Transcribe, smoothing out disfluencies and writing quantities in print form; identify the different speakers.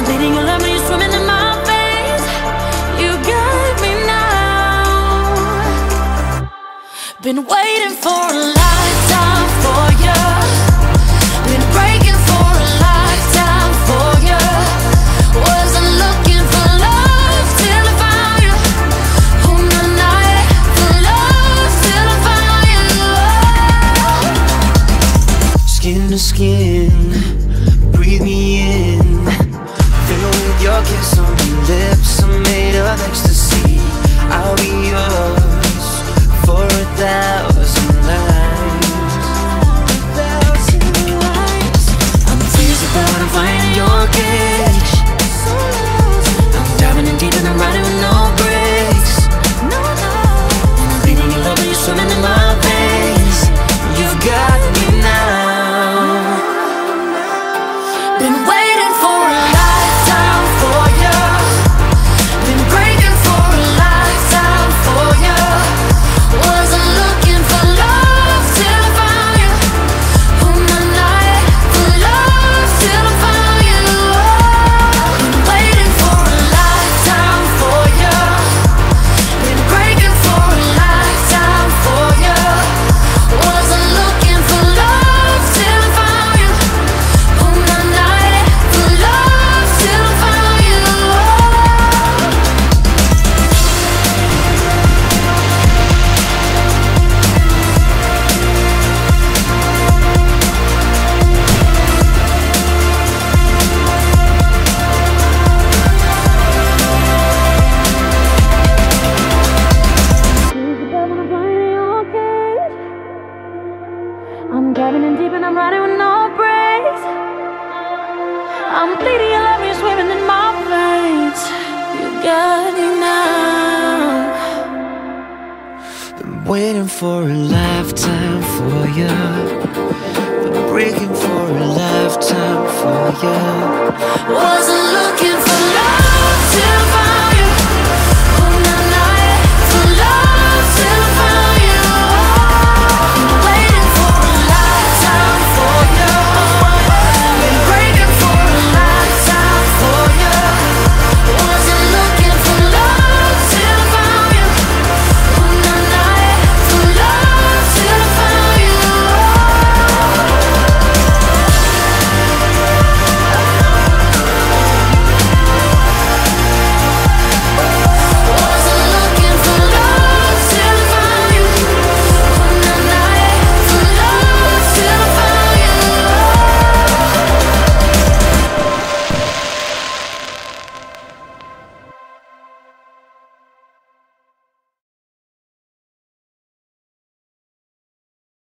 Speaker 1: bleeding your love, you're swimming in my veins. You got me now. Been waiting for a lifetime for you. Been breaking for a lifetime for you. Wasn't looking for love till I found you. On the night for love till I found you.
Speaker 2: Skin to skin, breathe me in. Fill with your kiss on your lips. I'm made of ecstasy. I'll be yours for 1,000 nights. I'm tears about I'm flying in your cage. I'm diving in deep and I'm riding with no brakes. I'm bleeding your love and you're swimming in my veins. You've got me now.
Speaker 1: Been waiting for a lifetime for you. Been breaking for a lifetime for you. Wasn't looking for love till I found you. On the night for love till I found you. Been waiting for a lifetime for you. Been breaking for a lifetime for you. Wasn't looking for love till I found you. On the night for love till I found you. I'm diving in deep and I'm riding with no brakes. I'm bleeding your love, you're swimming in my veins. You got me now.
Speaker 2: Been waiting for a lifetime for you. Been breaking for a lifetime for you.